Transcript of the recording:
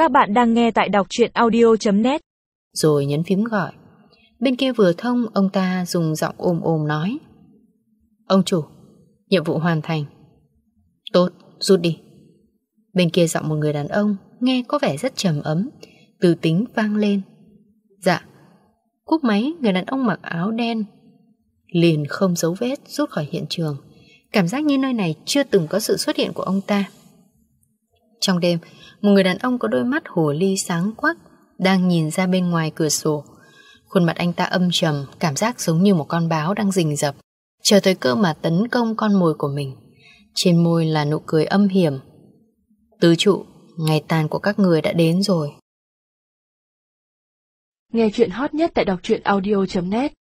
Các bạn đang nghe tại đọc truyện audio.net. Rồi nhấn phím gọi. Bên kia vừa thông, ông ta dùng giọng ồm ồm nói: "Ông chủ, nhiệm vụ hoàn thành." "Tốt, rút đi." Bên kia giọng một người đàn ông nghe có vẻ rất trầm ấm, từ tính vang lên. "Dạ." Cúp máy, người đàn ông mặc áo đen liền không dấu vết rút khỏi hiện trường. Cảm giác như nơi này chưa từng có sự xuất hiện của ông ta. Trong đêm, một người đàn ông có đôi mắt hồ ly sáng quắc đang nhìn ra bên ngoài cửa sổ. Khuôn mặt anh ta âm trầm, cảm giác giống như một con báo đang rình rập, chờ thời cơ mà tấn công con mồi của mình. Trên môi là nụ cười âm hiểm. "Tứ trụ, ngày tàn của các người đã đến rồi." Nghe chuyện hot nhất tại đọc truyện audio.net.